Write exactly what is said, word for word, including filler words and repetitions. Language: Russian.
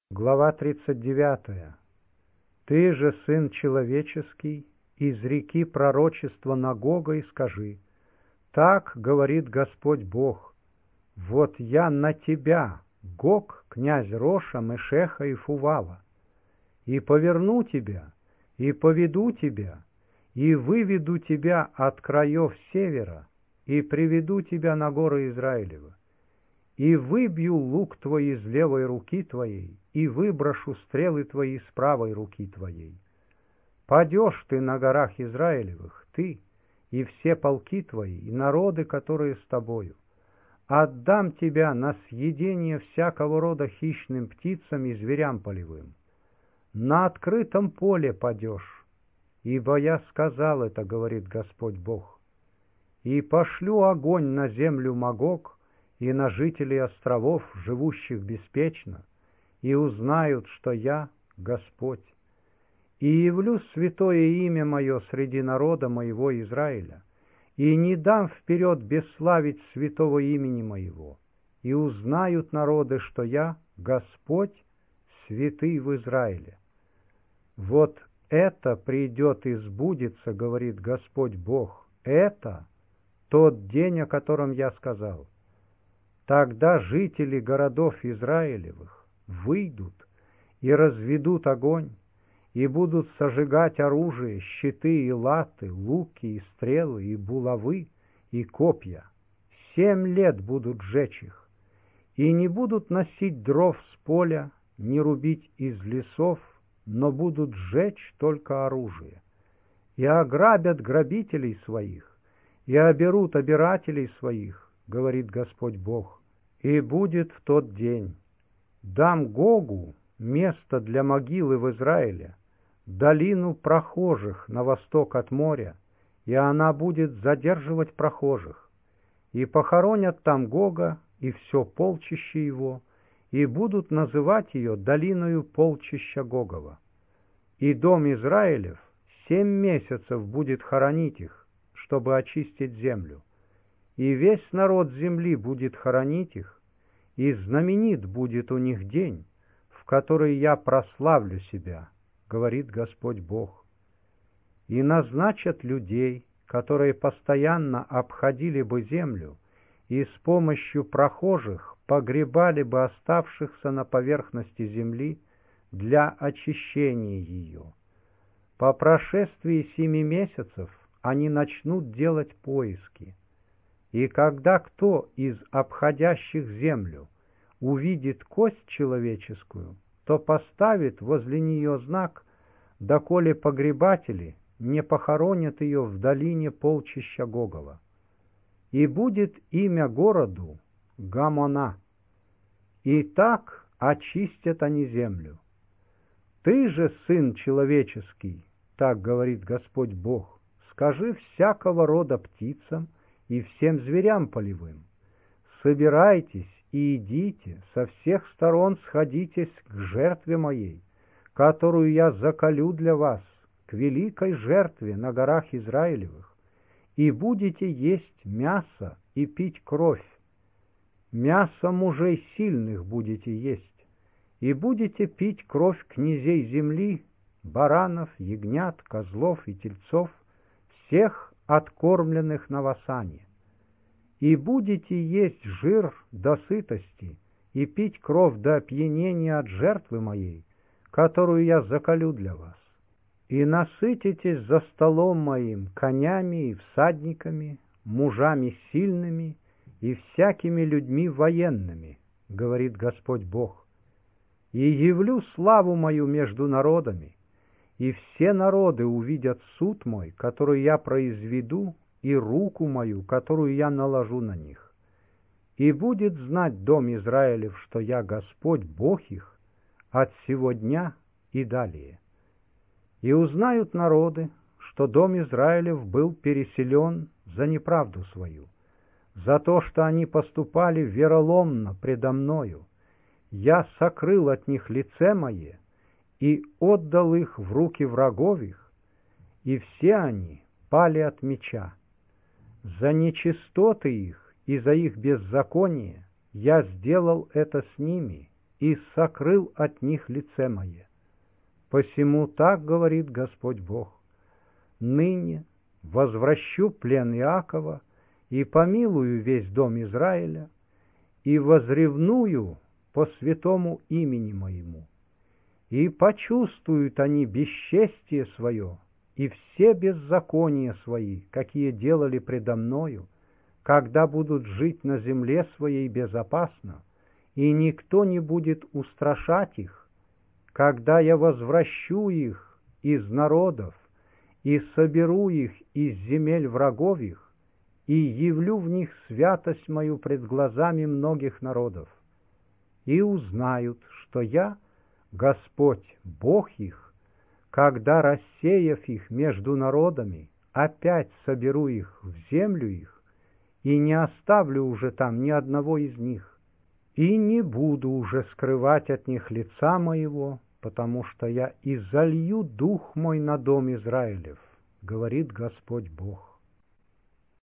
Глава тридцать девятая. «Ты же, сын человеческий, изреки пророчество на Гога и скажи, так говорит Господь Бог, вот я на тебя, Гог, князь Роша, Мешеха и Фувала, и поверну тебя, и поведу тебя, и выведу тебя от краев севера, и приведу тебя на горы Израилева, и выбью лук твой из левой руки твоей, и выброшу стрелы твои с правой руки твоей. Падешь ты на горах Израилевых, ты и все полки твои, и народы, которые с тобою. Отдам тебя на съедение всякого рода хищным птицам и зверям полевым. На открытом поле падешь, ибо я сказал это, говорит Господь Бог. И пошлю огонь на землю Магог и на жителей островов, живущих беспечно, и узнают, что я Господь. И явлю святое имя мое среди народа моего Израиля, и не дам вперед бесславить святого имени моего, и узнают народы, что я Господь, святый в Израиле. Вот это придет и сбудется, говорит Господь Бог, это тот день, о котором я сказал. Тогда жители городов Израилевых выйдут и разведут огонь, и будут сожигать оружие, щиты и латы, луки и стрелы, и булавы, и копья. Семь лет будут жечь их, и не будут носить дров с поля, не рубить из лесов, но будут сжечь только оружие. И ограбят грабителей своих, и оберут обирателей своих, говорит Господь Бог. И будет в тот день: дам Гогу место для могилы в Израиле, долину прохожих на восток от моря, и она будет задерживать прохожих. И похоронят там Гога и все полчище его, и будут называть ее долиною полчища Гогова. И дом Израилев семь месяцев будет хоронить их, чтобы очистить землю. И весь народ земли будет хоронить их, и знаменит будет у них день, в который я прославлю себя, говорит Господь Бог. И назначат людей, которые постоянно обходили бы землю, и с помощью прохожих погребали бы оставшихся на поверхности земли для очищения ее. По прошествии семи месяцев они начнут делать поиски. И когда кто из обходящих землю увидит кость человеческую, то поставит возле нее знак, доколе погребатели не похоронят ее в долине полчища Гогова. И будет имя городу Гамона. И так очистят они землю. Ты же, сын человеческий, так говорит Господь Бог, скажи всякого рода птицам и всем зверям полевым: собирайтесь и идите, со всех сторон сходитесь к жертве моей, которую я заколю для вас, к великой жертве на горах Израилевых, и будете есть мясо и пить кровь. Мясо мужей сильных будете есть, и будете пить кровь князей земли, баранов, ягнят, козлов и тельцов, всех откормленных на васане. И будете есть жир до сытости и пить кровь до опьянения от жертвы моей, которую я заколю для вас. И насытитесь за столом моим конями и всадниками, мужами сильными и всякими людьми военными, говорит Господь Бог. И явлю славу мою между народами, и все народы увидят суд мой, который я произведу, и руку мою, которую я наложу на них. И будет знать дом Израилев, что я Господь, Бог их, от сего дня и далее. И узнают народы, что дом Израилев был переселен за неправду свою, за то, что они поступали вероломно предо мною. Я сокрыл от них лице мое и отдал их в руки врагов их, и все они пали от меча. За нечистоты их и за их беззаконие я сделал это с ними, и сокрыл от них лице мое. Посему так говорит Господь Бог: ныне возвращу плен Иакова и помилую весь дом Израиля, и возревную по святому имени моему. И почувствуют они бесчестие свое и все беззакония свои, какие делали предо мною, когда будут жить на земле своей безопасно, и никто не будет устрашать их, когда я возвращу их из народов и соберу их из земель врагов их, и явлю в них святость мою пред глазами многих народов, и узнают, что я, Господь, Бог их, когда, рассеяв их между народами, опять соберу их в землю их, и не оставлю уже там ни одного из них, и не буду уже скрывать от них лица моего, потому что я изолью дух мой на дом Израилев, говорит Господь Бог.